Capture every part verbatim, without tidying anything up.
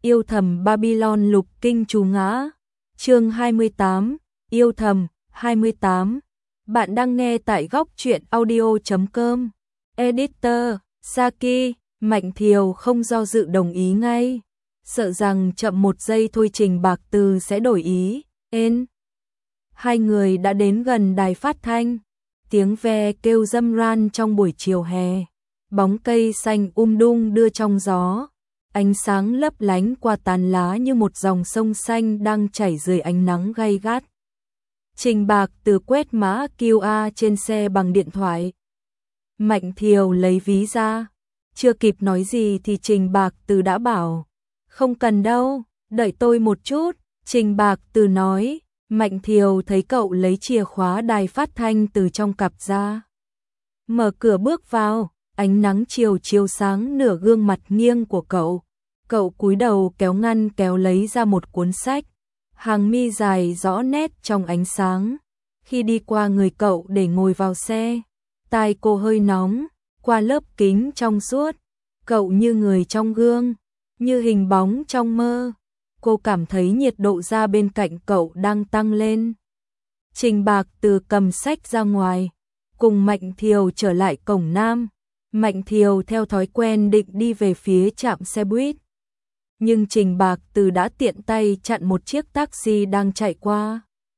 Yêu thầm Babylon lục kinh chú ngã. Chương hai mươi tám, Yêu thầm. hai mươi tám. Bạn đang nghe tại góc truyện audio chấm com. Editor Saki. Mạnh Thiều không do dự đồng ý ngay, sợ rằng chậm một giây thôi Trình Bạc Từ sẽ đổi ý. Ên. Hai người đã đến gần đài phát thanh, tiếng ve kêu râm ran trong buổi chiều hè, bóng cây xanh um đung đưa trong gió, ánh sáng lấp lánh qua tán lá như một dòng sông xanh đang chảy dưới ánh nắng gay gắt. Trình Bạc Từ quét mã quy rờ trên xe bằng điện thoại. Mạnh Thiều lấy ví ra, chưa kịp nói gì thì Trình Bạc Từ đã bảo, không cần đâu, đợi tôi một chút. Trình Bạc Từ nói. Mạnh Thiều thấy cậu lấy chìa khóa đài phát thanh từ trong cặp ra, mở cửa bước vào, ánh nắng chiều chiếu sáng nửa gương mặt nghiêng của cậu. Cậu cúi đầu kéo ngăn kéo lấy ra một cuốn sách, hàng mi dài rõ nét trong ánh sáng. Khi đi qua người cậu để ngồi vào xe, tai cô hơi nóng, qua lớp kính trong suốt, cậu như người trong gương, như hình bóng trong mơ. Cô cảm thấy nhiệt độ da bên cạnh cậu đang tăng lên. Trình Bạc Từ cầm sách ra ngoài, cùng Mạnh Thiều trở lại cổng Nam. Mạnh Thiều theo thói quen định đi về phía trạm xe buýt, nhưng Trình Bạc Từ đã tiện tay chặn một chiếc taxi đang chạy qua.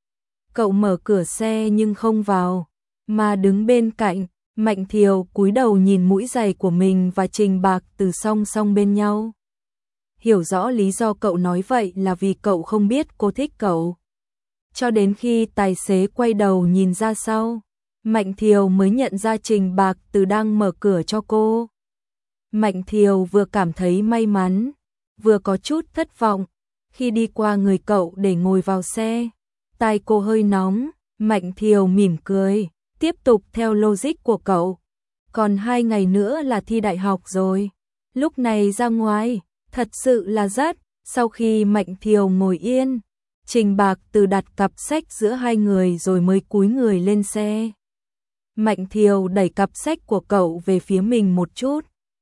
Cậu mở cửa xe nhưng không vào, mà đứng bên cạnh. Mạnh Thiều cúi đầu nhìn mũi giày của mình và Trình Bạc Từ song song bên nhau. Hiểu rõ lý do cậu nói vậy là vì cậu không biết cô thích cậu. Cho đến khi tài xế quay đầu nhìn ra sau, Mạnh Thiều mới nhận ra Trình Bạc Từ đang mở cửa cho cô. Mạnh Thiều vừa cảm thấy may mắn, vừa có chút thất vọng. Khi đi qua người cậu để ngồi vào xe, tai cô hơi nóng. Mạnh Thiều mỉm cười, tiếp tục theo logic của cậu. Còn hai ngày nữa là thi đại học rồi, lúc này ra ngoài thật sự là rất. Sau khi Mạnh Thiều ngồi yên, Trình Bạc Từ đặt cặp sách giữa hai người rồi mới cúi người lên xe. Mạnh Thiều đẩy cặp sách của cậu về phía mình một chút.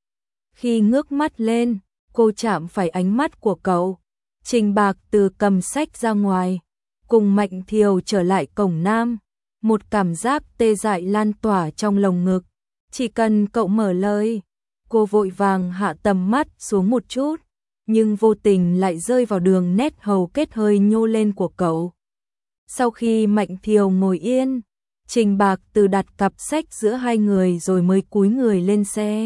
Khi ngước mắt lên, cô chạm phải ánh mắt của cậu. Trình Bạc Từ cầm sách ra ngoài, cùng Mạnh Thiều trở lại cổng Nam. Một cảm giác tê dại lan tỏa trong lồng ngực. Chỉ cần cậu mở lời, cô vội vàng hạ tầm mắt xuống một chút, nhưng vô tình lại rơi vào đường nét hầu kết hơi nhô lên của cậu. Sau khi Mạnh Thiều ngồi yên, Trình Bạc Từ đặt cặp sách giữa hai người rồi mới cúi người lên xe.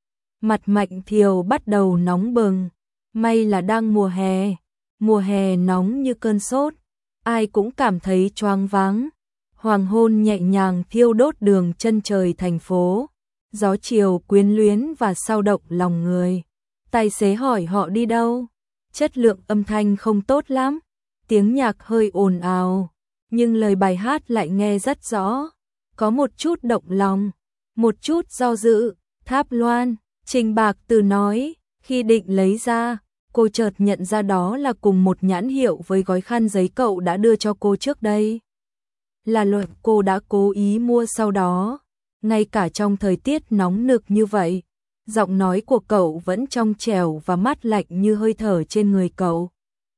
Mặt Mạnh Thiều bắt đầu nóng bừng, may là đang mùa hè, mùa hè nóng như cơn sốt, ai cũng cảm thấy choáng váng. Hoàng hôn nhẹ nhàng thiêu đốt đường chân trời thành phố, gió chiều quyến luyến và sao động lòng người. Tài xế hỏi họ đi đâu, chất lượng âm thanh không tốt lắm, tiếng nhạc hơi ồn ào, nhưng lời bài hát lại nghe rất rõ, có một chút động lòng, một chút do dự. Tháp Loan. Trình Bạc Từ nói. Khi định lấy ra, cô chợt nhận ra đó là cùng một nhãn hiệu với gói khăn giấy cậu đã đưa cho cô trước đây. Là loại cô đã cố ý mua sau đó. Ngay cả trong thời tiết nóng nực như vậy, giọng nói của cậu vẫn trong trẻo và mát lạnh như hơi thở trên người cậu.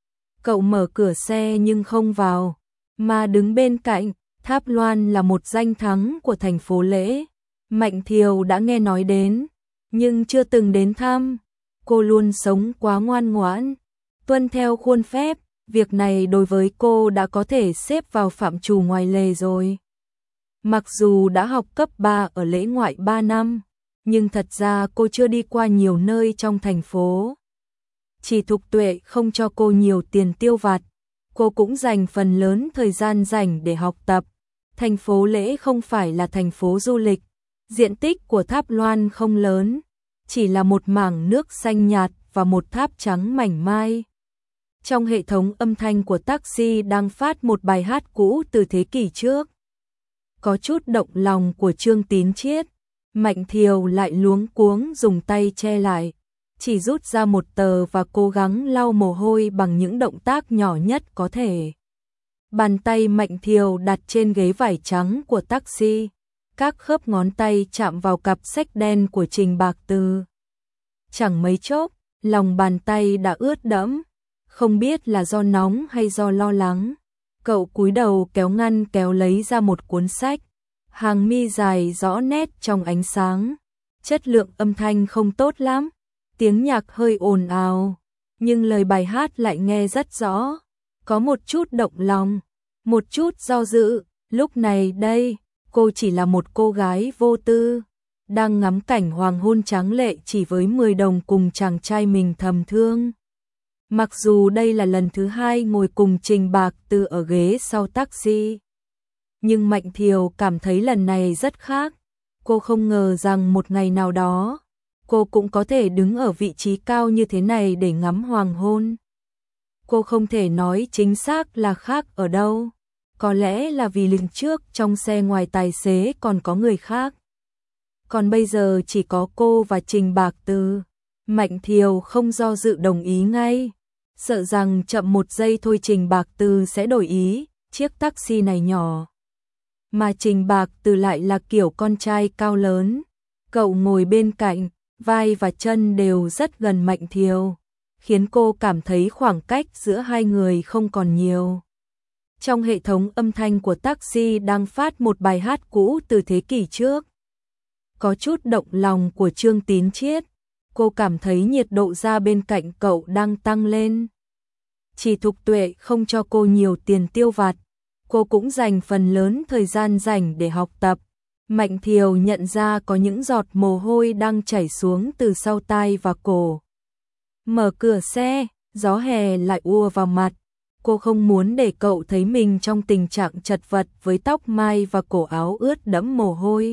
Cậu mở cửa xe nhưng không vào, mà đứng bên cạnh. Tháp Loan là một danh thắng của thành phố Lễ. Mạnh Thiều đã nghe nói đến, nhưng chưa từng đến thăm. Cô luôn sống quá ngoan ngoãn, tuân theo khuôn phép. Việc này đối với cô đã có thể xếp vào phạm trù ngoài lề rồi. Mặc dù đã học cấp ba ở Lễ ngoại ba năm, nhưng thật ra cô chưa đi qua nhiều nơi trong thành phố. Chỉ Thục Tuệ không cho cô nhiều tiền tiêu vặt, cô cũng dành phần lớn thời gian rảnh để học tập. Thành phố Lễ không phải là thành phố du lịch, diện tích của Tháp Loan không lớn, chỉ là một mảng nước xanh nhạt và một tháp trắng mảnh mai. Trong hệ thống âm thanh của taxi đang phát một bài hát cũ từ thế kỷ trước. Có chút động lòng của Trương Tín Chiết. Mạnh Thiều lại luống cuống dùng tay che lại, chỉ rút ra một tờ và cố gắng lau mồ hôi bằng những động tác nhỏ nhất có thể. Bàn tay Mạnh Thiều đặt trên ghế vải trắng của taxi, các khớp ngón tay chạm vào cặp sách đen của Trình Bạc Từ. Chẳng mấy chốc, lòng bàn tay đã ướt đẫm, không biết là do nóng hay do lo lắng. Cậu cúi đầu kéo ngăn kéo lấy ra một cuốn sách, hàng mi dài rõ nét trong ánh sáng. Chất lượng âm thanh không tốt lắm, tiếng nhạc hơi ồn ào, nhưng lời bài hát lại nghe rất rõ, có một chút động lòng, một chút do dự. Lúc này đây, cô chỉ là một cô gái vô tư, đang ngắm cảnh hoàng hôn tráng lệ chỉ với mười đồng cùng chàng trai mình thầm thương. Mặc dù đây là lần thứ hai ngồi cùng Trình Bạc Từ ở ghế sau taxi, nhưng Mạnh Thiều cảm thấy lần này rất khác. Cô không ngờ rằng một ngày nào đó, cô cũng có thể đứng ở vị trí cao như thế này để ngắm hoàng hôn. Cô không thể nói chính xác là khác ở đâu. Có lẽ là vì lần trước trong xe ngoài tài xế còn có người khác. Còn bây giờ chỉ có cô và Trình Bạc Từ. Mạnh Thiều không do dự đồng ý ngay. Sợ rằng chậm một giây thôi Trình Bạc Từ sẽ đổi ý, chiếc taxi này nhỏ. Mà Trình Bạc Từ lại là kiểu con trai cao lớn. Cậu ngồi bên cạnh, vai và chân đều rất gần Mạnh Thiều, khiến cô cảm thấy khoảng cách giữa hai người không còn nhiều. Trong hệ thống âm thanh của taxi đang phát một bài hát cũ từ thế kỷ trước. Có chút động lòng của Trương Tín Chiết. Cô cảm thấy nhiệt độ ra bên cạnh cậu đang tăng lên. Chỉ Thục Tuệ không cho cô nhiều tiền tiêu vặt. Cô cũng dành phần lớn thời gian rảnh để học tập. Mạnh Thiều nhận ra có những giọt mồ hôi đang chảy xuống từ sau tai và cổ. Mở cửa xe, gió hè lại ùa vào mặt. Cô không muốn để cậu thấy mình trong tình trạng chật vật với tóc mai và cổ áo ướt đẫm mồ hôi.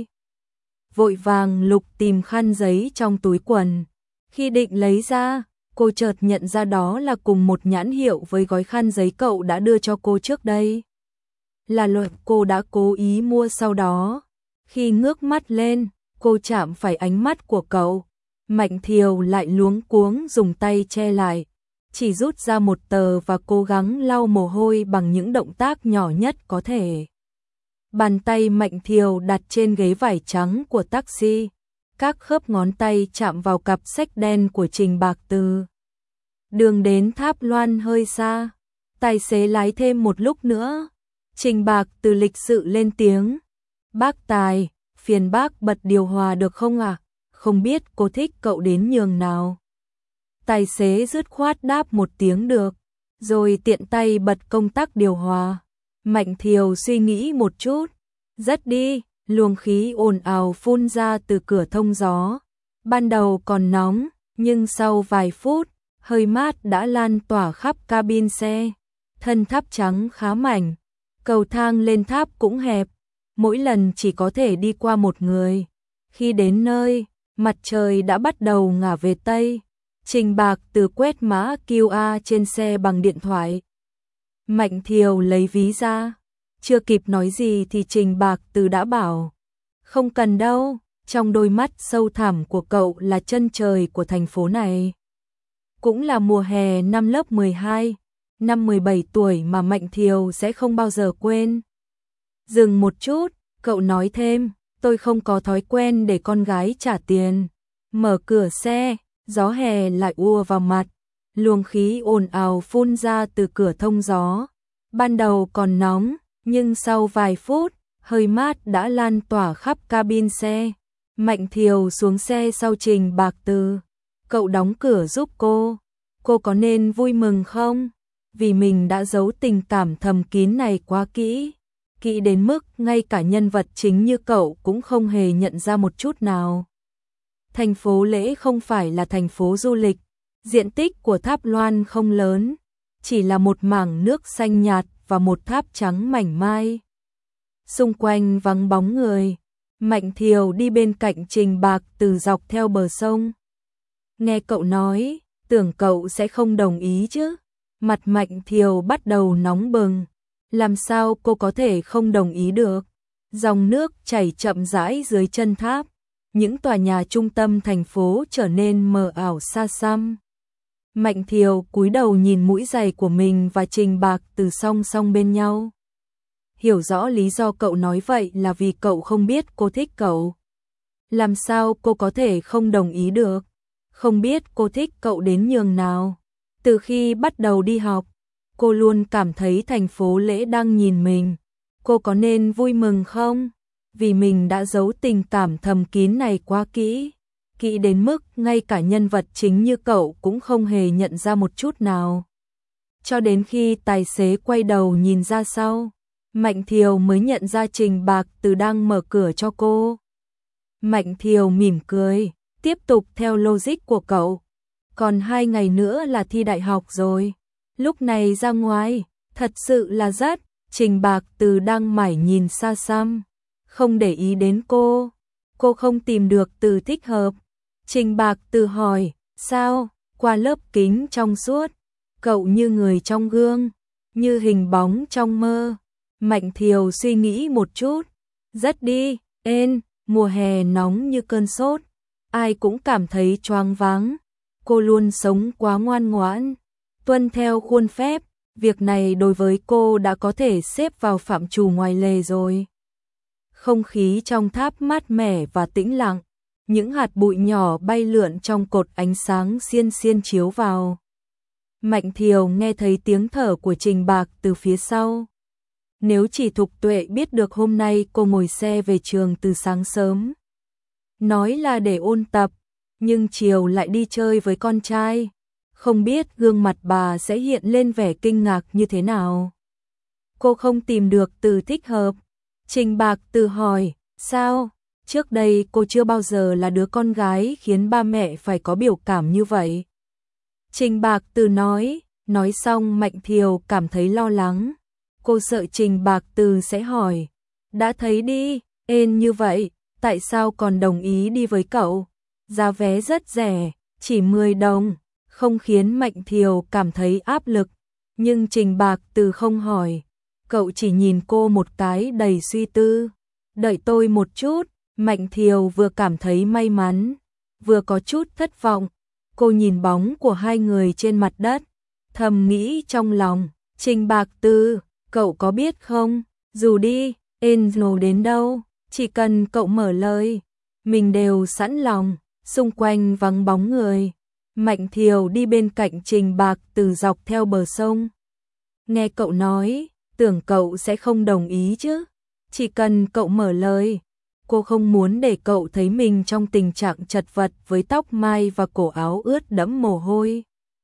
Vội vàng lục tìm khăn giấy trong túi quần. Khi định lấy ra, cô chợt nhận ra đó là cùng một nhãn hiệu với gói khăn giấy cậu đã đưa cho cô trước đây. Là loại cô đã cố ý mua sau đó. Khi ngước mắt lên, cô chạm phải ánh mắt của cậu. Mạnh Thiều lại luống cuống dùng tay che lại. Chỉ rút ra một tờ và cố gắng lau mồ hôi bằng những động tác nhỏ nhất có thể. Bàn tay Mạnh Thiều đặt trên ghế vải trắng của taxi. Các khớp ngón tay chạm vào cặp sách đen của Trình Bạc Từ. Đường đến Tháp Loan hơi xa. Tài xế lái thêm một lúc nữa. Trình Bạc Từ lịch sự lên tiếng. Bác Tài, phiền bác bật điều hòa được không ạ? À? Không biết cô thích cậu đến nhường nào. Tài xế dứt khoát đáp một tiếng được, rồi tiện tay bật công tắc điều hòa. Mạnh Thiều suy nghĩ một chút, dứt đi, luồng khí ồn ào phun ra từ cửa thông gió. Ban đầu còn nóng, nhưng sau vài phút, hơi mát đã lan tỏa khắp cabin xe. Thân tháp trắng khá mảnh, cầu thang lên tháp cũng hẹp, mỗi lần chỉ có thể đi qua một người. Khi đến nơi, mặt trời đã bắt đầu ngả về Tây. Trình Bạc Từ quét mã quy rờ trên xe bằng điện thoại. Mạnh Thiều lấy ví ra. Chưa kịp nói gì thì Trình Bạc Từ đã bảo. Không cần đâu, trong đôi mắt sâu thẳm của cậu là chân trời của thành phố này. Cũng là mùa hè năm lớp mười hai, năm mười bảy tuổi mà Mạnh Thiều sẽ không bao giờ quên. Dừng một chút, cậu nói thêm, tôi không có thói quen để con gái trả tiền. Mở cửa xe, gió hè lại ùa vào mặt, luồng khí ồn ào phun ra từ cửa thông gió. Ban đầu còn nóng, nhưng sau vài phút, hơi mát đã lan tỏa khắp cabin xe. Mạnh Thiều xuống xe sau Trình Bạc Từ. Cậu đóng cửa giúp cô. Cô có nên vui mừng không? Vì mình đã giấu tình cảm thầm kín này quá kỹ. Kỹ đến mức ngay cả nhân vật chính như cậu cũng không hề nhận ra một chút nào. Thành phố Lễ không phải là thành phố du lịch. Diện tích của Tháp Loan không lớn. Chỉ là một mảng nước xanh nhạt và một tháp trắng mảnh mai. Xung quanh vắng bóng người. Mạnh Thiều đi bên cạnh Trình Bạc Từ dọc theo bờ sông. Nghe cậu nói, tưởng cậu sẽ không đồng ý chứ. Mặt Mạnh Thiều bắt đầu nóng bừng. Làm sao cô có thể không đồng ý được? Dòng nước chảy chậm rãi dưới chân tháp. Những tòa nhà trung tâm thành phố trở nên mờ ảo xa xăm. Mạnh Thiều cúi đầu nhìn mũi giày của mình và Trình Bạc Từ song song bên nhau. Hiểu rõ lý do cậu nói vậy là vì cậu không biết cô thích cậu. Làm sao cô có thể không đồng ý được? Không biết cô thích cậu đến nhường nào. Từ khi bắt đầu đi học, cô luôn cảm thấy thành phố Lễ đang nhìn mình. Cô có nên vui mừng không? Vì mình đã giấu tình cảm thầm kín này quá kỹ. Kỹ đến mức ngay cả nhân vật chính như cậu cũng không hề nhận ra một chút nào. Cho đến khi tài xế quay đầu nhìn ra sau, Mạnh Thiều mới nhận ra Trình Bạc Từ đang mở cửa cho cô. Mạnh Thiều mỉm cười, tiếp tục theo logic của cậu. Còn hai ngày nữa là thi đại học rồi. Lúc này ra ngoài, thật sự là rất. Trình Bạc Từ đang mải nhìn xa xăm, không để ý đến cô. Cô không tìm được từ thích hợp. Trình Bạc Từ hỏi, sao? Qua lớp kính trong suốt, cậu như người trong gương, như hình bóng trong mơ. Mạnh Thiều suy nghĩ một chút, rất đi, ên, mùa hè nóng như cơn sốt, ai cũng cảm thấy choáng váng. Cô luôn sống quá ngoan ngoãn, tuân theo khuôn phép, việc này đối với cô đã có thể xếp vào phạm trù ngoài lề rồi. Không khí trong tháp mát mẻ và tĩnh lặng, những hạt bụi nhỏ bay lượn trong cột ánh sáng xiên xiên chiếu vào. Mạnh Thiều nghe thấy tiếng thở của Trình Bạc từ phía sau. Nếu chỉ Thục Tuệ biết được hôm nay cô ngồi xe về trường từ sáng sớm, nói là để ôn tập, nhưng chiều lại đi chơi với con trai, không biết gương mặt bà sẽ hiện lên vẻ kinh ngạc như thế nào. Cô không tìm được từ thích hợp. Trình Bạc Từ hỏi, sao? Trước đây cô chưa bao giờ là đứa con gái khiến ba mẹ phải có biểu cảm như vậy. Trình Bạc Từ nói, nói xong Mạnh Thiều cảm thấy lo lắng. Cô sợ Trình Bạc Từ sẽ hỏi, đã thấy đi, ên như vậy, tại sao còn đồng ý đi với cậu? Giá vé rất rẻ, chỉ mười đồng, không khiến Mạnh Thiều cảm thấy áp lực. Nhưng Trình Bạc Từ không hỏi, cậu chỉ nhìn cô một cái đầy suy tư. Đợi tôi một chút. Mạnh Thiều vừa cảm thấy may mắn, vừa có chút thất vọng. Cô nhìn bóng của hai người trên mặt đất, thầm nghĩ trong lòng, Trình Bạc Từ, cậu có biết không, dù đi, Enzo đến đâu, chỉ cần cậu mở lời, mình đều sẵn lòng. Xung quanh vắng bóng người, Mạnh Thiều đi bên cạnh Trình Bạc Từ dọc theo bờ sông. Nghe cậu nói, tưởng cậu sẽ không đồng ý chứ, chỉ cần cậu mở lời. Cô không muốn để cậu thấy mình trong tình trạng chật vật với tóc mai và cổ áo ướt đẫm mồ hôi.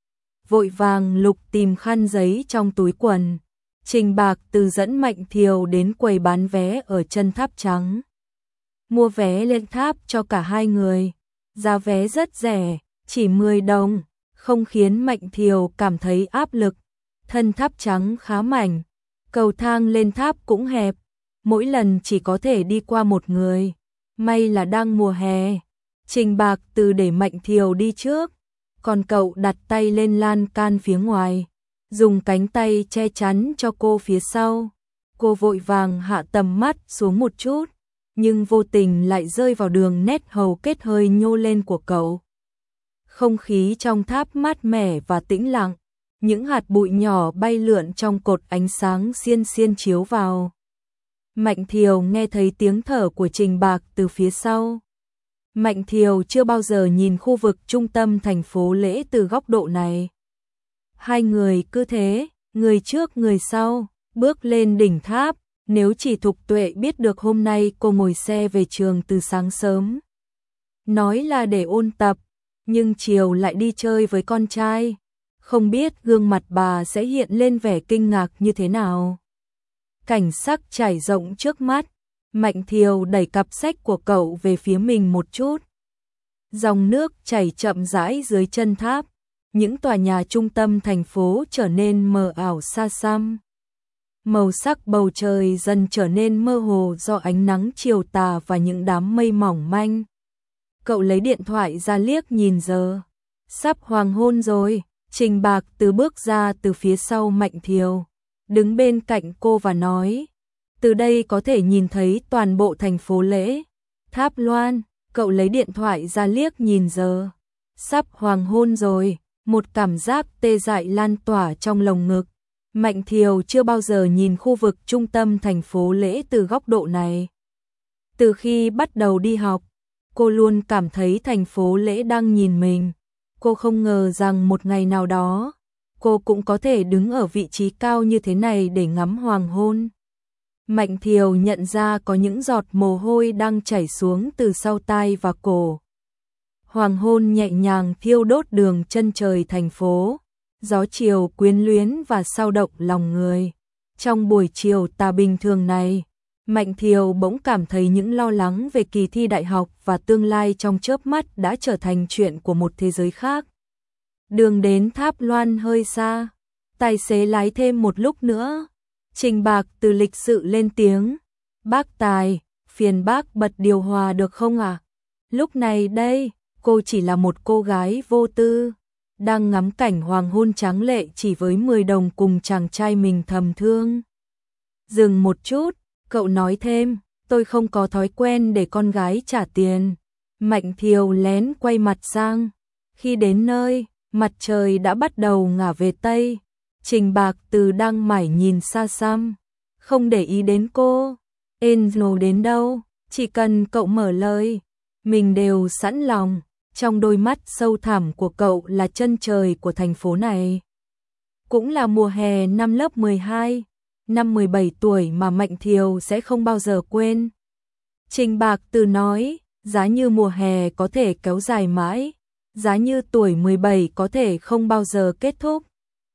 Vội vàng lục tìm khăn giấy trong túi quần, Trình Bạc Từ dẫn Mạnh Thiều đến quầy bán vé ở chân tháp trắng. Mua vé lên tháp cho cả hai người, giá vé rất rẻ, chỉ mười đồng, không khiến Mạnh Thiều cảm thấy áp lực. Thân tháp trắng khá mảnh, cầu thang lên tháp cũng hẹp, mỗi lần chỉ có thể đi qua một người. May là đang mùa hè. Trình Bạc Từ để Mạnh Thiều đi trước, còn cậu đặt tay lên lan can phía ngoài, dùng cánh tay che chắn cho cô phía sau. Cô vội vàng hạ tầm mắt xuống một chút, nhưng vô tình lại rơi vào đường nét hầu kết hơi nhô lên của cậu. Không khí trong tháp mát mẻ và tĩnh lặng, những hạt bụi nhỏ bay lượn trong cột ánh sáng xiên xiên chiếu vào. Mạnh Thiều nghe thấy tiếng thở của Trình Bạc từ phía sau. Mạnh Thiều chưa bao giờ nhìn khu vực trung tâm thành phố Lễ từ góc độ này. Hai người cứ thế, người trước người sau, bước lên đỉnh tháp. Nếu chỉ Thục Tuệ biết được hôm nay cô ngồi xe về trường từ sáng sớm, nói là để ôn tập, nhưng chiều lại đi chơi với con trai, không biết gương mặt bà sẽ hiện lên vẻ kinh ngạc như thế nào. Cảnh sắc trải rộng trước mắt, Mạnh Thiều đẩy cặp sách của cậu về phía mình một chút. Dòng nước chảy chậm rãi dưới chân tháp, những tòa nhà trung tâm thành phố trở nên mờ ảo xa xăm. Màu sắc bầu trời dần trở nên mơ hồ do ánh nắng chiều tà và những đám mây mỏng manh. Cậu lấy điện thoại ra liếc nhìn giờ. Sắp hoàng hôn rồi. Trình Bạc Từ bước ra từ phía sau Mạnh Thiều, đứng bên cạnh cô và nói, từ đây có thể nhìn thấy toàn bộ thành phố Lễ. Tháp Loan. Cậu lấy điện thoại ra liếc nhìn giờ. Sắp hoàng hôn rồi. Một cảm giác tê dại lan tỏa trong lồng ngực. Mạnh Thiều chưa bao giờ nhìn khu vực trung tâm thành phố Lễ từ góc độ này. Từ khi bắt đầu đi học, cô luôn cảm thấy thành phố Lễ đang nhìn mình. Cô không ngờ rằng một ngày nào đó, cô cũng có thể đứng ở vị trí cao như thế này để ngắm hoàng hôn. Mạnh Thiều nhận ra có những giọt mồ hôi đang chảy xuống từ sau tai và cổ. Hoàng hôn nhẹ nhàng thiêu đốt đường chân trời thành phố, gió chiều quyến luyến và sao động lòng người. Trong buổi chiều tà bình thường này, Mạnh Thiều bỗng cảm thấy những lo lắng về kỳ thi đại học và tương lai trong chớp mắt đã trở thành chuyện của một thế giới khác. Đường đến Tháp Loan hơi xa, tài xế lái thêm một lúc nữa. Trình Bạc từ lịch sự lên tiếng, bác Tài, phiền bác bật điều hòa được không ạ? À? Lúc này đây, cô chỉ là một cô gái vô tư, đang ngắm cảnh hoàng hôn tráng lệ chỉ với mười đồng cùng chàng trai mình thầm thương. Dừng một chút, cậu nói thêm, tôi không có thói quen để con gái trả tiền. Mạnh Thiều lén quay mặt sang. Khi đến nơi, mặt trời đã bắt đầu ngả về Tây. Trình Bạc Từ đang mải nhìn xa xăm, không để ý đến cô. Angel đến đâu, chỉ cần cậu mở lời, mình đều sẵn lòng. Trong đôi mắt sâu thẳm của cậu là chân trời của thành phố này. Cũng là mùa hè năm lớp mười hai, năm mười bảy tuổi mà Mạnh Thiều sẽ không bao giờ quên. Trình Bạc Từ nói, giá như mùa hè có thể kéo dài mãi, giá như tuổi mười bảy có thể không bao giờ kết thúc.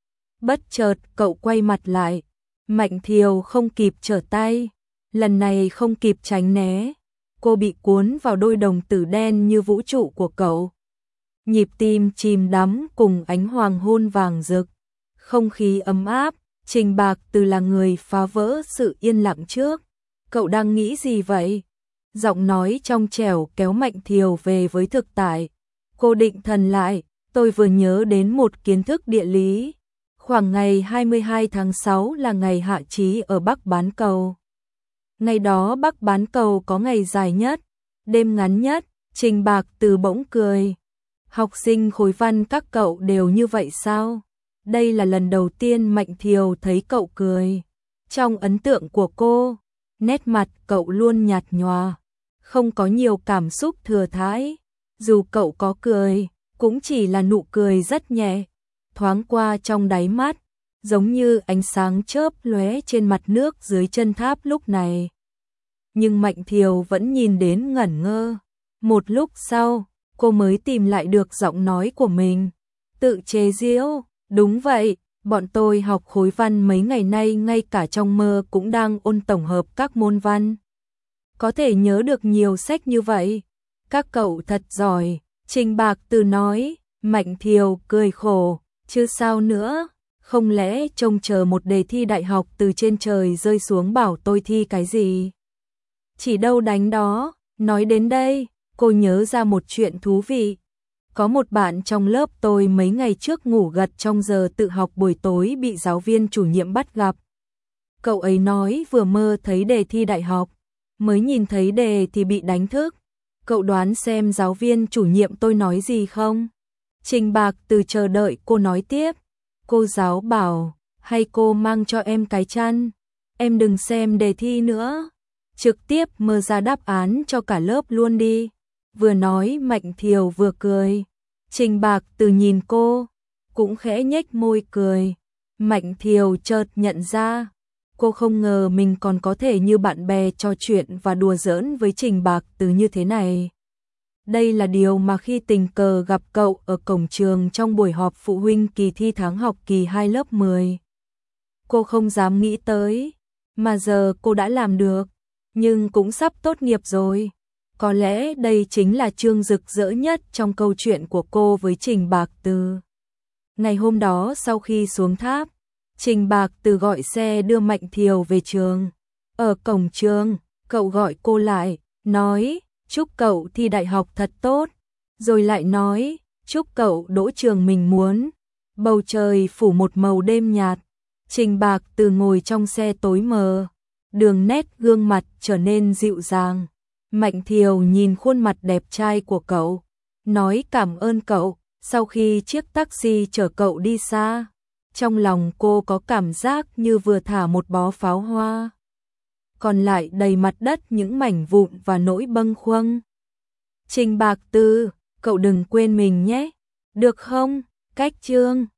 Bất chợt cậu quay mặt lại, Mạnh Thiều không kịp trở tay, lần này không kịp tránh né. Cô bị cuốn vào đôi đồng tử đen như vũ trụ của cậu. Nhịp tim chìm đắm cùng ánh hoàng hôn vàng rực. Không khí ấm áp, Trình Bạc Từ là người phá vỡ sự yên lặng trước. Cậu đang nghĩ gì vậy? Giọng nói trong trẻo kéo Mạnh Thiều về với thực tại. Cô định thần lại, tôi vừa nhớ đến một kiến thức địa lý. Khoảng ngày hai mươi hai tháng sáu là ngày hạ chí ở Bắc Bán Cầu. Ngày đó Bắc Bán Cầu có ngày dài nhất, đêm ngắn nhất. Trình Bạc Từ bỗng cười. Học sinh khối văn các cậu đều như vậy sao? Đây là lần đầu tiên Mạnh Thiều thấy cậu cười. Trong ấn tượng của cô, nét mặt cậu luôn nhạt nhòa, không có nhiều cảm xúc thừa thãi. Dù cậu có cười, cũng chỉ là nụ cười rất nhẹ, thoáng qua trong đáy mắt, giống như ánh sáng chớp lóe trên mặt nước dưới chân tháp lúc này. Nhưng Mạnh Thiều vẫn nhìn đến ngẩn ngơ. Một lúc sau, cô mới tìm lại được giọng nói của mình. Tự chế giễu, đúng vậy, bọn tôi học khối văn mấy ngày nay ngay cả trong mơ cũng đang ôn tổng hợp các môn văn. Có thể nhớ được nhiều sách như vậy. Các cậu thật giỏi, Trình Bạc Từ nói. Mạnh Thiều cười khổ, chứ sao nữa, không lẽ trông chờ một đề thi đại học từ trên trời rơi xuống bảo tôi thi cái gì? Chỉ đâu đánh đó. Nói đến đây, cô nhớ ra một chuyện thú vị. Có một bạn trong lớp tôi mấy ngày trước ngủ gật trong giờ tự học buổi tối bị giáo viên chủ nhiệm bắt gặp. Cậu ấy nói vừa mơ thấy đề thi đại học, mới nhìn thấy đề thì bị đánh thức. Cậu đoán xem giáo viên chủ nhiệm tôi nói gì không? Trình Bạc Từ chờ đợi cô nói tiếp. Cô giáo bảo, hay cô mang cho em cái chăn, em đừng xem đề thi nữa, trực tiếp mơ ra đáp án cho cả lớp luôn đi. Vừa nói Mạnh Thiều vừa cười. Trình Bạc Từ nhìn cô, cũng khẽ nhếch môi cười. Mạnh Thiều chợt nhận ra, cô không ngờ mình còn có thể như bạn bè trò chuyện và đùa giỡn với Trình Bạc Từ như thế này. Đây là điều mà khi tình cờ gặp cậu ở cổng trường trong buổi họp phụ huynh kỳ thi tháng học kỳ hai lớp mười. Cô không dám nghĩ tới, mà giờ cô đã làm được, nhưng cũng sắp tốt nghiệp rồi. Có lẽ đây chính là chương rực rỡ nhất trong câu chuyện của cô với Trình Bạc Từ. Ngày hôm đó sau khi xuống tháp, Trình Bạc Từ gọi xe đưa Mạnh Thiều về trường. Ở cổng trường, cậu gọi cô lại, nói, chúc cậu thi đại học thật tốt. Rồi lại nói, chúc cậu đỗ trường mình muốn. Bầu trời phủ một màu đêm nhạt. Trình Bạc Từ ngồi trong xe tối mờ, đường nét gương mặt trở nên dịu dàng. Mạnh Thiều nhìn khuôn mặt đẹp trai của cậu, nói cảm ơn cậu. Sau khi chiếc taxi chở cậu đi xa, trong lòng cô có cảm giác như vừa thả một bó pháo hoa, còn lại đầy mặt đất những mảnh vụn và nỗi bâng khuâng. Trình Bạc Từ, cậu đừng quên mình nhé. Được không? Cách chương